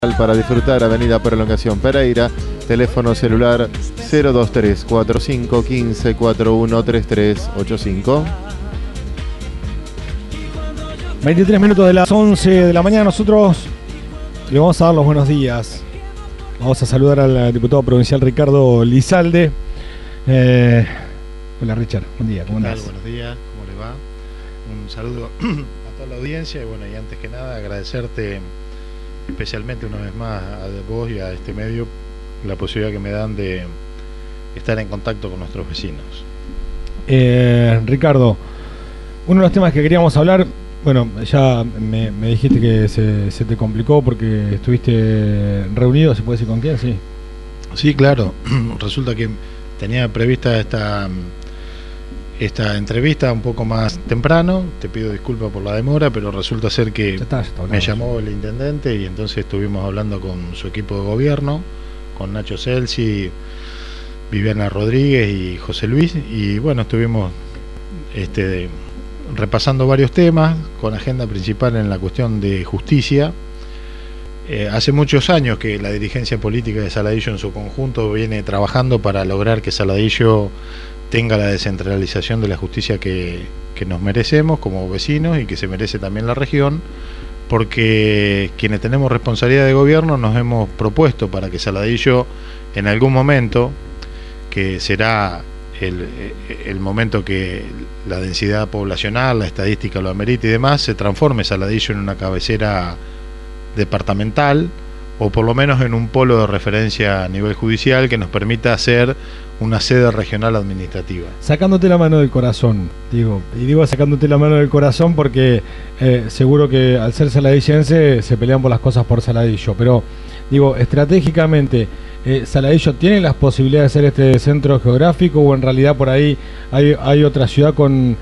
Para disfrutar, Avenida Prolongación Pereira, teléfono celular 023 45 15 41 33 85. 23 minutos de las 11 de la mañana, nosotros le vamos a dar los buenos días. Vamos a saludar al diputado provincial Ricardo Lizalde. Hola Richard, buen día, ¿cómo andás? Buenos días, ¿cómo le va? Un saludo a toda la audiencia y bueno, y antes que nada agradecerte especialmente una vez más a vos y a este medio la posibilidad que me dan de estar en contacto con nuestros vecinos. Ricardo, uno de los temas que queríamos hablar, bueno, ya me dijiste que se te complicó porque estuviste reunido, ¿se puede decir con quién? Sí, claro. Resulta que tenía prevista esta entrevista un poco más temprano. Te pido disculpas por la demora, pero resulta ser que me llamó el intendente y entonces estuvimos hablando con su equipo de gobierno, con Nacho Celsi, Viviana Rodríguez y José Luis, y bueno, estuvimos repasando varios temas con agenda principal en la cuestión de justicia. Hace muchos años que la dirigencia política de Saladillo en su conjunto viene trabajando para lograr que Saladillo tenga la descentralización de la justicia que nos merecemos como vecinos y que se merece también la región, porque quienes tenemos responsabilidad de gobierno nos hemos propuesto para que Saladillo en algún momento, que será el momento que la densidad poblacional, la estadística lo amerite y demás, se transforme Saladillo en una cabecera departamental o por lo menos en un polo de referencia a nivel judicial que nos permita hacer una sede regional administrativa. Sacándote la mano del corazón, digo sacándote la mano del corazón porque seguro que al ser saladillense se pelean por las cosas por Saladillo, pero digo, estratégicamente, ¿Saladillo tiene las posibilidades de ser este centro geográfico o en realidad por ahí hay otra ciudad con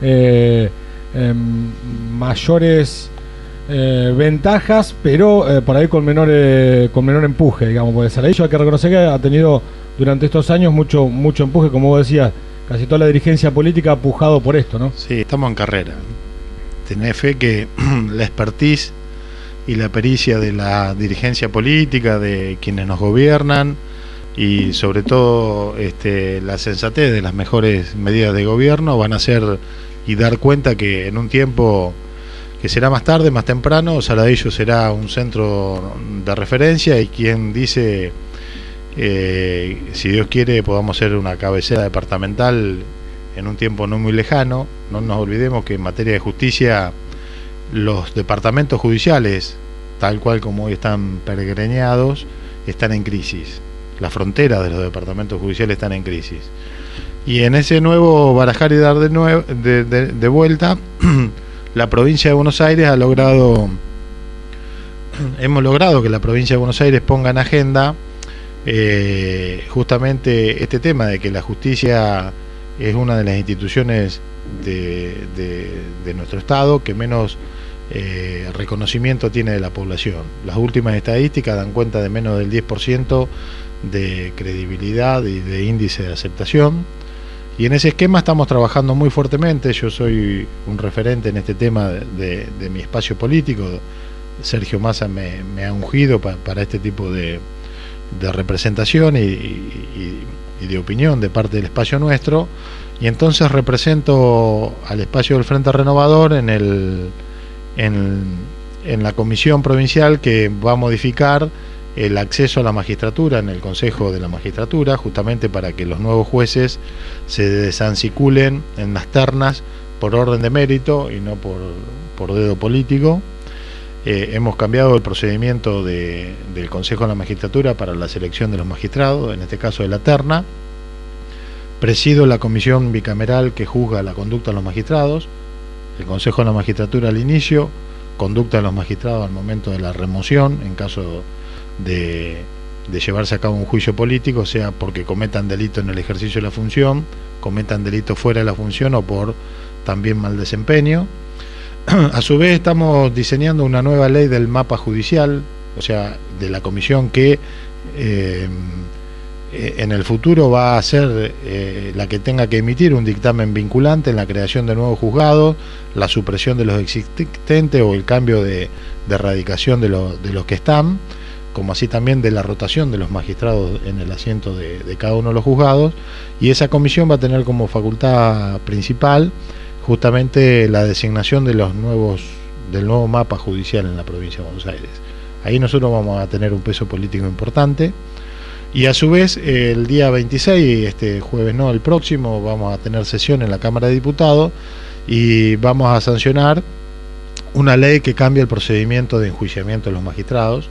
mayores ventajas, pero por ahí con menor empuje, digamos? Porque Saladillo hay que reconocer que ha tenido durante estos años mucho empuje, como vos decías, casi toda la dirigencia política ha pujado por esto, ¿no? Sí, estamos en carrera. Tenés fe que la expertise y la pericia de la dirigencia política, de quienes nos gobiernan y sobre todo la sensatez de las mejores medidas de gobierno van a hacer y dar cuenta que en un tiempo que será más tarde, más temprano, Saladillo será un centro de referencia y quien dice, si Dios quiere, podamos ser una cabecera departamental en un tiempo no muy lejano. No nos olvidemos que en materia de justicia los departamentos judiciales, tal cual como hoy están peregreñados, están en crisis. Las fronteras de los departamentos judiciales están en crisis. Y en ese nuevo barajar y dar de vuelta, la provincia de Buenos Aires hemos logrado que la provincia de Buenos Aires ponga en agenda justamente este tema de que la justicia es una de las instituciones de nuestro Estado que menos reconocimiento tiene de la población. Las últimas estadísticas dan cuenta de menos del 10% de credibilidad y de índice de aceptación, y en ese esquema estamos trabajando muy fuertemente. Yo soy un referente en este tema de mi espacio político. Sergio Massa me ha ungido para este tipo de representación y de opinión de parte del espacio nuestro, y entonces represento al espacio del Frente Renovador en la comisión provincial que va a modificar el acceso a la magistratura en el Consejo de la Magistratura, justamente para que los nuevos jueces se desanciculen en las ternas por orden de mérito y no por dedo político. Hemos cambiado el procedimiento del Consejo de la Magistratura para la selección de los magistrados, en este caso de la terna. Presido la comisión bicameral que juzga la conducta de los magistrados, el Consejo de la Magistratura al inicio, conducta de los magistrados al momento de la remoción, en caso de llevarse a cabo un juicio político, sea porque cometan delito en el ejercicio de la función, cometan delito fuera de la función o por también mal desempeño. A su vez estamos diseñando una nueva ley del mapa judicial, o sea, de la comisión que en el futuro va a ser la que tenga que emitir un dictamen vinculante en la creación de nuevos juzgados, la supresión de los existentes o el cambio de erradicación de los que están, como así también de la rotación de los magistrados en el asiento de cada uno de los juzgados, y esa comisión va a tener como facultad principal justamente la designación de del nuevo mapa judicial en la provincia de Buenos Aires. Ahí nosotros vamos a tener un peso político importante, y a su vez el día 26, este jueves no, el próximo, vamos a tener sesión en la Cámara de Diputados y vamos a sancionar una ley que cambia el procedimiento de enjuiciamiento de los magistrados.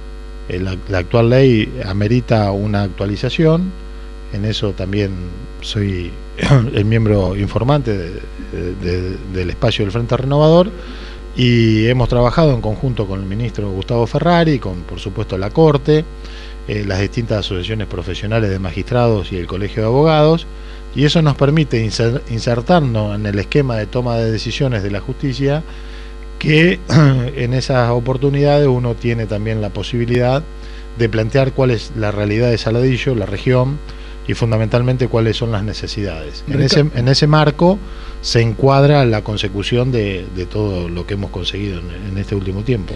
La actual ley amerita una actualización. En eso también soy el miembro informante del espacio del Frente Renovador, y hemos trabajado en conjunto con el ministro Gustavo Ferrari, con por supuesto la Corte, las distintas asociaciones profesionales de magistrados y el Colegio de Abogados, y eso nos permite insertarnos en el esquema de toma de decisiones de la justicia, que en esas oportunidades uno tiene también la posibilidad de plantear cuál es la realidad de Saladillo, la región, y fundamentalmente cuáles son las necesidades. En ese marco se encuadra la consecución de todo lo que hemos conseguido en este último tiempo.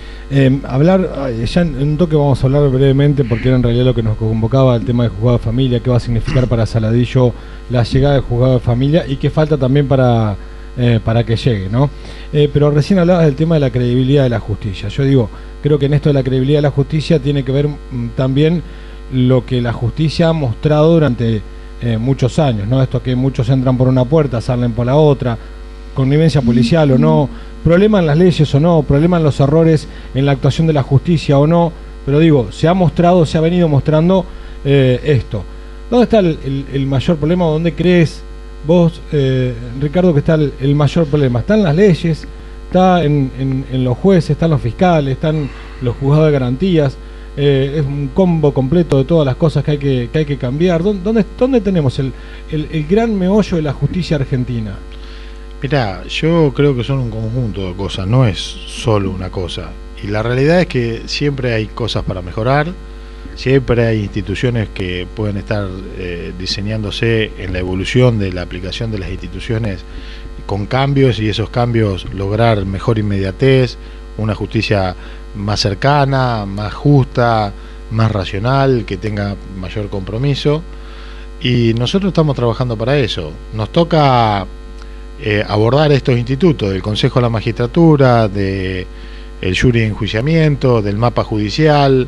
Ya en un toque vamos a hablar brevemente, porque era en realidad lo que nos convocaba, el tema del juzgado de familia, qué va a significar para Saladillo la llegada del juzgado de familia y qué falta también para que llegue, ¿no? Pero recién hablabas del tema de la credibilidad de la justicia. Yo digo, creo que en esto de la credibilidad de la justicia tiene que ver también lo que la justicia ha mostrado durante muchos años, ¿no? Esto que muchos entran por una puerta, salen por la otra, connivencia policial o no, problema en las leyes o no, problema en los errores en la actuación de la justicia o no, pero digo, se ha venido mostrando esto. ¿Dónde está el mayor problema? ¿Dónde crees vos, Ricardo, que está el mayor problema? ¿Está en las leyes? ¿Está en los jueces? ¿Están los fiscales? ¿Están los juzgados de garantías? Es un combo completo de todas las cosas que hay que cambiar. ¿Dónde tenemos el gran meollo de la justicia argentina? Mirá, yo creo que son un conjunto de cosas, no es solo una cosa. Y la realidad es que siempre hay cosas para mejorar, siempre hay instituciones que pueden estar diseñándose en la evolución de la aplicación de las instituciones con cambios, y esos cambios lograr mejor inmediatez, una justicia más cercana, más justa, más racional, que tenga mayor compromiso, y nosotros estamos trabajando para eso. Nos toca abordar estos institutos del Consejo de la Magistratura, del jury de enjuiciamiento, del mapa judicial.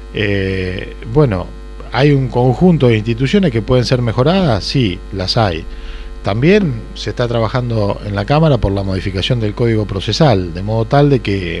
Bueno, hay un conjunto de instituciones que pueden ser mejoradas, sí, las hay. También se está trabajando en la Cámara por la modificación del Código Procesal, de modo tal de que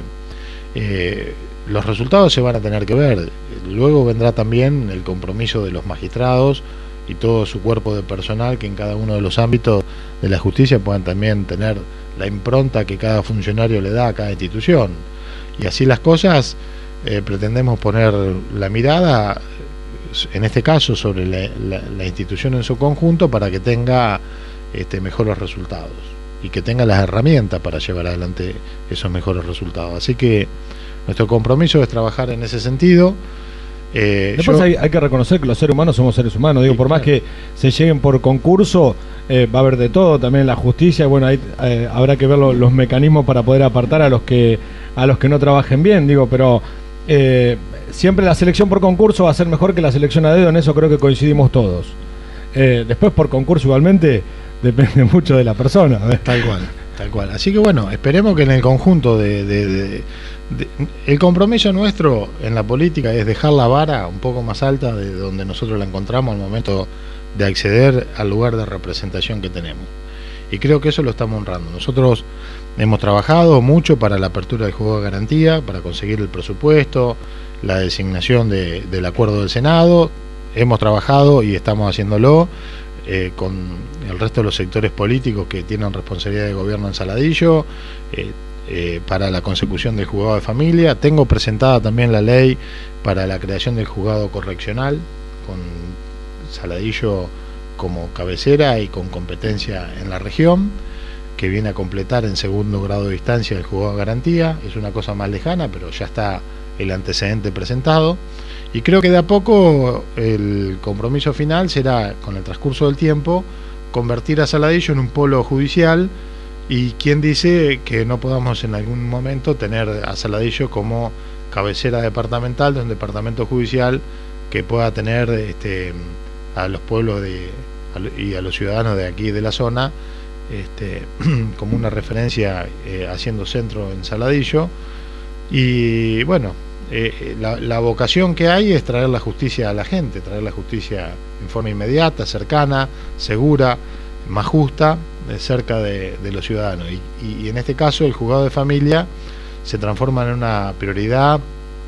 los resultados se van a tener que ver. Luego vendrá también el compromiso de los magistrados y todo su cuerpo de personal, que en cada uno de los ámbitos de la justicia puedan también tener la impronta que cada funcionario le da a cada institución. Y así las cosas, pretendemos poner la mirada, en este caso, sobre la institución en su conjunto, para que tenga mejores resultados y que tenga las herramientas para llevar adelante esos mejores resultados. Así que nuestro compromiso es trabajar en ese sentido. Después hay que reconocer que los seres humanos somos seres humanos. Digo, por más que se lleguen por concurso, va a haber de todo también en la justicia. Bueno, ahí habrá que ver los mecanismos para poder apartar a los que no trabajen bien. Digo, pero siempre la selección por concurso va a ser mejor que la selección a dedo. En eso creo que coincidimos todos. Después por concurso igualmente depende mucho de la persona. Tal cual. Así que bueno, esperemos que en el conjunto el compromiso nuestro en la política es dejar la vara un poco más alta de donde nosotros la encontramos al momento de acceder al lugar de representación que tenemos. Y creo que eso lo estamos honrando. Nosotros hemos trabajado mucho para la apertura del juzgado de garantía, para conseguir el presupuesto, la designación del acuerdo del Senado. Hemos trabajado y estamos haciéndolo con el resto de los sectores políticos que tienen responsabilidad de gobierno en Saladillo, para la consecución del juzgado de familia. Tengo presentada también la ley para la creación del juzgado correccional, con Saladillo como cabecera y con competencia en la región, que viene a completar en segundo grado de distancia el juzgado de garantía. Es una cosa más lejana, pero ya está el antecedente presentado. Y creo que de a poco el compromiso final será, con el transcurso del tiempo, convertir a Saladillo en un polo judicial. Y quién dice que no podamos en algún momento tener a Saladillo como cabecera departamental de un departamento judicial que pueda tener a los pueblos y a los ciudadanos de aquí de la zona como una referencia, haciendo centro en Saladillo. Y bueno, la vocación que hay es traer la justicia a la gente, traer la justicia en forma inmediata, cercana, segura, más justa, cerca de los ciudadanos. Y en este caso el juzgado de familia se transforma en una prioridad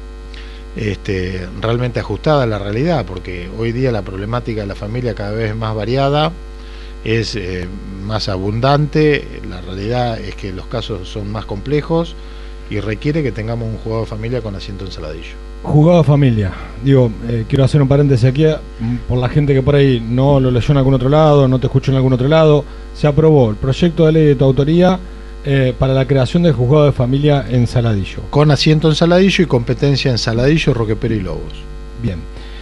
realmente ajustada a la realidad, porque hoy día la problemática de la familia cada vez es más variada, es más abundante. La realidad es que los casos son más complejos y requiere que tengamos un juzgado de familia con asiento en Saladillo. Juzgado de familia, digo, quiero hacer un paréntesis aquí por la gente que por ahí no lo leyó en algún otro lado, no te escuchó en algún otro lado. Se aprobó el proyecto de ley de tu autoría para la creación del juzgado de familia en Saladillo. Con asiento en Saladillo y competencia en Saladillo, Roque Pérez y Lobos. Bien.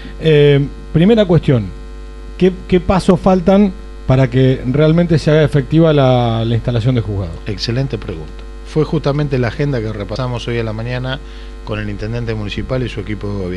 Primera cuestión, ¿qué pasos faltan para que realmente se haga efectiva la instalación del juzgado? Excelente pregunta. Fue justamente la agenda que repasamos hoy a la mañana con el intendente municipal y su equipo de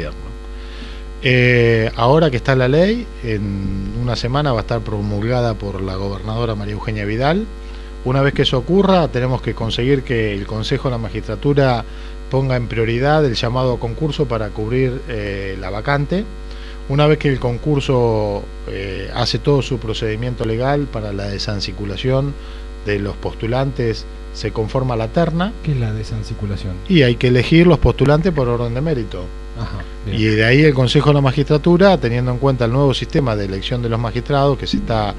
gobierno. Ahora que está la ley, en una semana va a estar promulgada por la gobernadora María Eugenia Vidal. Una vez que eso ocurra, tenemos que conseguir que el Consejo de la Magistratura ponga en prioridad el llamado a concurso para cubrir la vacante. Una vez que el concurso hace todo su procedimiento legal para la desancirculación de los postulantes, se conforma la terna. ¿Qué es la desancirculación? Y hay que elegir los postulantes por orden de mérito. Ajá, y de ahí el Consejo de la Magistratura, teniendo en cuenta el nuevo sistema de elección de los magistrados que se está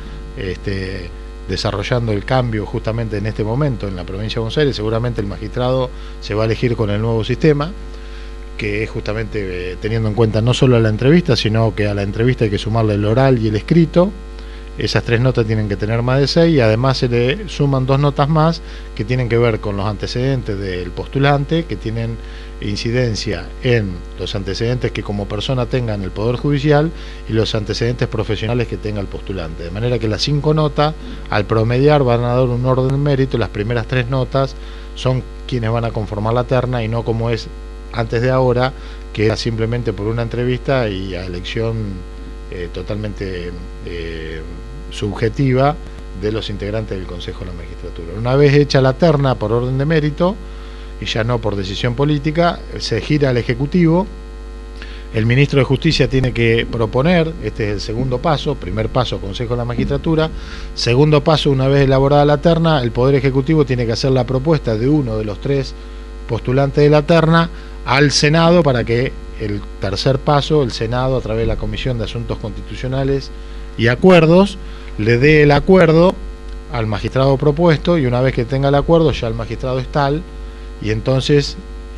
desarrollando el cambio justamente en este momento en la provincia de Buenos Aires, seguramente el magistrado se va a elegir con el nuevo sistema, que es justamente teniendo en cuenta no solo la entrevista, sino que a la entrevista hay que sumarle el oral y el escrito. Esas 3 notas tienen que tener más de 6 y además se le suman 2 notas más que tienen que ver con los antecedentes del postulante, que tienen incidencia en los antecedentes que como persona tenga en el Poder Judicial y los antecedentes profesionales que tenga el postulante. De manera que las 5 notas, al promediar, van a dar un orden de mérito. Las primeras 3 notas son quienes van a conformar la terna y no como es antes de ahora, que era simplemente por una entrevista y a elección totalmente subjetiva de los integrantes del Consejo de la Magistratura. Una vez hecha la terna por orden de mérito y ya no por decisión política, se gira al Ejecutivo. El ministro de Justicia tiene que proponer, este es el segundo paso. Primer paso, Consejo de la Magistratura. Segundo paso, una vez elaborada la terna, el Poder Ejecutivo tiene que hacer la propuesta de uno de los 3 postulantes de la terna al Senado para que el tercer paso, el Senado, a través de la Comisión de Asuntos Constitucionales y Acuerdos, le dé el acuerdo al magistrado propuesto, y una vez que tenga el acuerdo ya el magistrado es tal, y entonces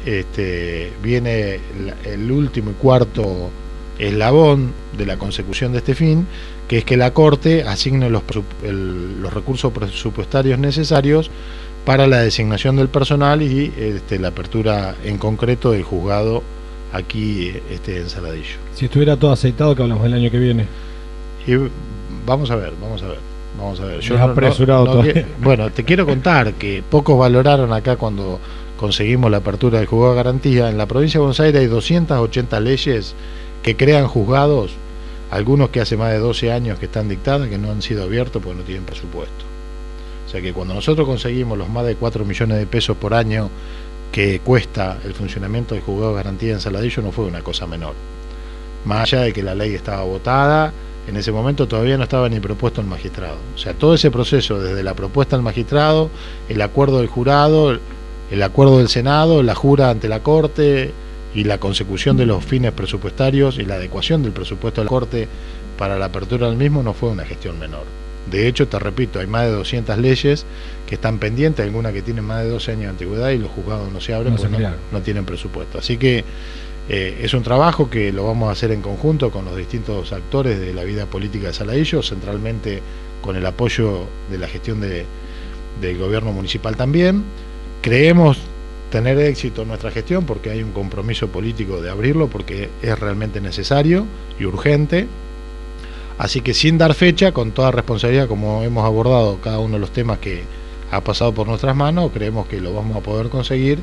viene el último y cuarto eslabón de la consecución de este fin, que es que la Corte asigne los recursos presupuestarios necesarios para la designación del personal y la apertura en concreto del juzgado aquí en Saladillo. Si estuviera todo aceitado, que hablamos del año que viene. Y vamos a ver. Yo apresurado bueno, te quiero contar que pocos valoraron acá cuando conseguimos la apertura del juzgado de garantía. En la provincia de Buenos Aires hay 280 leyes que crean juzgados, algunos que hace más de 12 años que están dictadas, que no han sido abiertos porque no tienen presupuesto. O sea que cuando nosotros conseguimos los más de 4 millones de pesos por año que cuesta el funcionamiento del juzgado de garantía en Saladillo, no fue una cosa menor. Más allá de que la ley estaba votada, en ese momento todavía no estaba ni propuesto el magistrado. O sea, todo ese proceso, desde la propuesta del magistrado, el acuerdo del jurado, el acuerdo del Senado, la jura ante la Corte y la consecución de los fines presupuestarios y la adecuación del presupuesto de la Corte para la apertura del mismo, no fue una gestión menor. De hecho, te repito, hay más de 200 leyes que están pendientes, algunas que tienen más de 12 años de antigüedad y los juzgados no se abren porque no tienen presupuesto. Así que es un trabajo que lo vamos a hacer en conjunto con los distintos actores de la vida política de Saladillo, centralmente con el apoyo de la gestión del gobierno municipal también. Creemos tener éxito en nuestra gestión porque hay un compromiso político de abrirlo, porque es realmente necesario y urgente. Así que sin dar fecha, con toda responsabilidad, como hemos abordado cada uno de los temas que ha pasado por nuestras manos, creemos que lo vamos a poder conseguir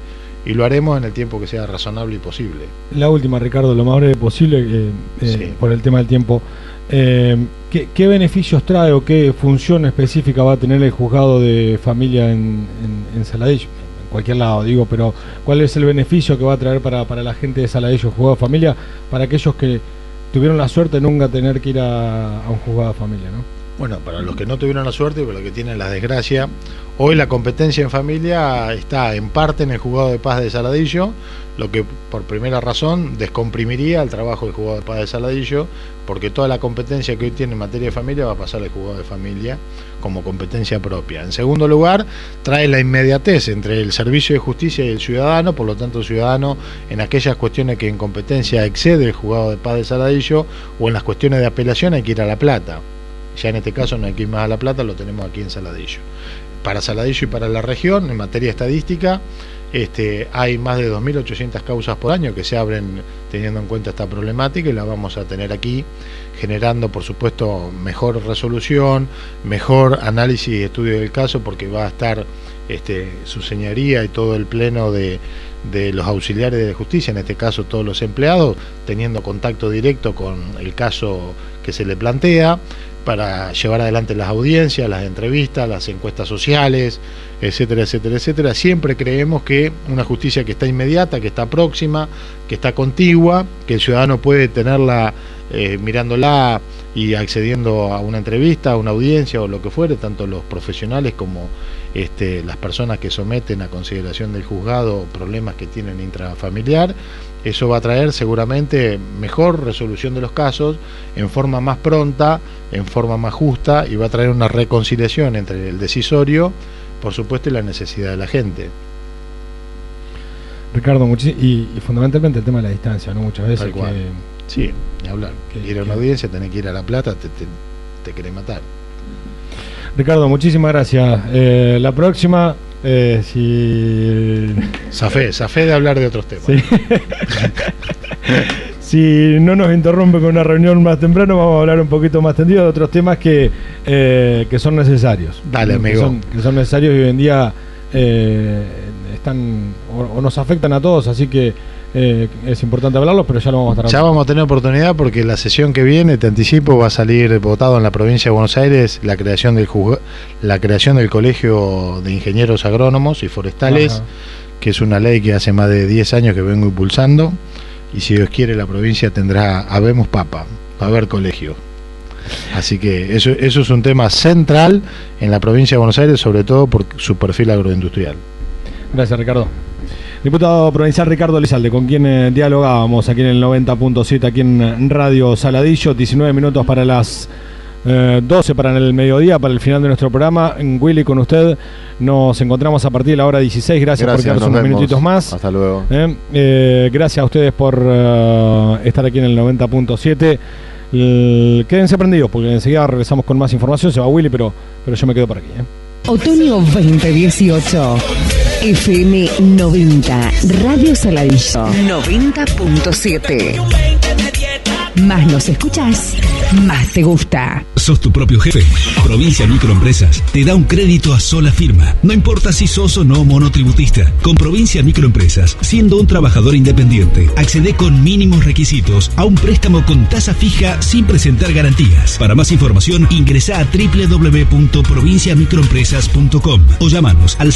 y lo haremos en el tiempo que sea razonable y posible. La última, Ricardo, lo más breve posible, Sí. por el tema del tiempo. ¿Qué beneficios trae o qué función específica va a tener el juzgado de familia en Saladillo? En cualquier lado, digo, pero ¿cuál es el beneficio que va a traer para la gente de Saladillo, juzgado de familia, para aquellos que tuvieron la suerte de nunca tener que ir a un juzgado de familia, ¿no? Bueno, para los que no tuvieron la suerte y para los que tienen la desgracia, hoy la competencia en familia está en parte en el juzgado de paz de Saladillo, lo que por primera razón descomprimiría el trabajo del juzgado de paz de Saladillo, porque toda la competencia que hoy tiene en materia de familia va a pasar al juzgado de familia como competencia propia. En segundo lugar, trae la inmediatez entre el servicio de justicia y el ciudadano, por lo tanto el ciudadano en aquellas cuestiones que en competencia excede el juzgado de paz de Saladillo o en las cuestiones de apelación hay que ir a La Plata. Ya en este caso no hay que ir más a La Plata, lo tenemos aquí en Saladillo. Para Saladillo y para la región, en materia estadística, hay más de 2.800 causas por año que se abren teniendo en cuenta esta problemática y la vamos a tener aquí, generando por supuesto mejor resolución, mejor análisis y estudio del caso, porque va a estar su señoría y todo el pleno de los auxiliares de justicia, en este caso todos los empleados, teniendo contacto directo con el caso que se le plantea, para llevar adelante las audiencias, las entrevistas, las encuestas sociales, etcétera, etcétera, etcétera. Siempre creemos que una justicia que está inmediata, que está próxima, que está contigua, que el ciudadano puede tenerla mirándola y accediendo a una entrevista, a una audiencia o lo que fuere, tanto los profesionales como las personas que someten a consideración del juzgado problemas que tienen intrafamiliar. Eso va a traer seguramente mejor resolución de los casos en forma más pronta, en forma más justa, y va a traer una reconciliación entre el decisorio, por supuesto, y la necesidad de la gente. Ricardo, y fundamentalmente el tema de la distancia, ¿no? Muchas veces que... Sí, ni hablar. Ir a una audiencia, tenés que ir a La Plata, te querés matar. Ricardo, muchísimas gracias. La próxima... Zafé de hablar de otros temas. Sí. Si no nos interrumpe con una reunión más temprano, vamos a hablar un poquito más tendido de otros temas que son necesarios. Dale, amigo. Que son necesarios y hoy en día están o nos afectan a todos, así que es importante hablarlos, pero ya lo vamos a estar. Ya vamos a tener oportunidad porque la sesión que viene, te anticipo, va a salir votado en la provincia de Buenos Aires la creación del Colegio de Ingenieros Agrónomos y Forestales. Ajá. Que es una ley que hace más de 10 años que vengo impulsando, y si Dios quiere la provincia tendrá, habemos papa, va a haber colegio. Así que eso es un tema central en la provincia de Buenos Aires, sobre todo por su perfil agroindustrial. Gracias, Ricardo. Diputado provincial Ricardo Elizalde, con quien dialogábamos aquí en el 90.7, aquí en Radio Saladillo. 19 minutos para las 12 para el mediodía, para el final de nuestro programa. Willy, con usted nos encontramos a partir de la hora 16. Gracias por quedarnos unos minutitos más. Hasta luego. Gracias a ustedes por estar aquí en el 90.7. Quédense prendidos porque enseguida regresamos con más información. Se va Willy, pero yo me quedo por aquí. Otoño 2018. FM 90, Radio Saladillo 90.7. Más nos escuchás, más te gusta. Sos tu propio jefe. Provincia Microempresas te da un crédito a sola firma. No importa si sos o no monotributista. Con Provincia Microempresas, siendo un trabajador independiente, accede con mínimos requisitos a un préstamo con tasa fija sin presentar garantías. Para más información, ingresa a www.provinciamicroempresas.com o llamanos al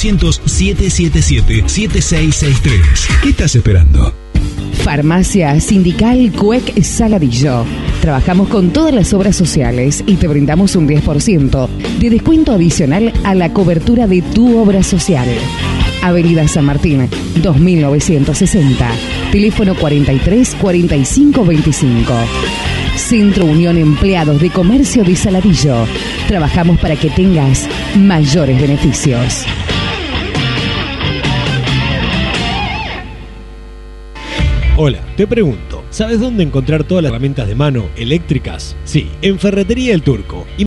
0800-777-7663. ¿Qué estás esperando? Farmacia Sindical CUEC Saladillo. Trabajamos con todas las obras sociales y te brindamos un 10% de descuento adicional a la cobertura de tu obra social. Avenida San Martín, 2960. Teléfono 43 45 25. Centro Unión Empleados de Comercio de Saladillo. Trabajamos para que tengas mayores beneficios. Hola, te pregunto, ¿sabes dónde encontrar todas las herramientas de mano eléctricas? Sí, en Ferretería El Turco.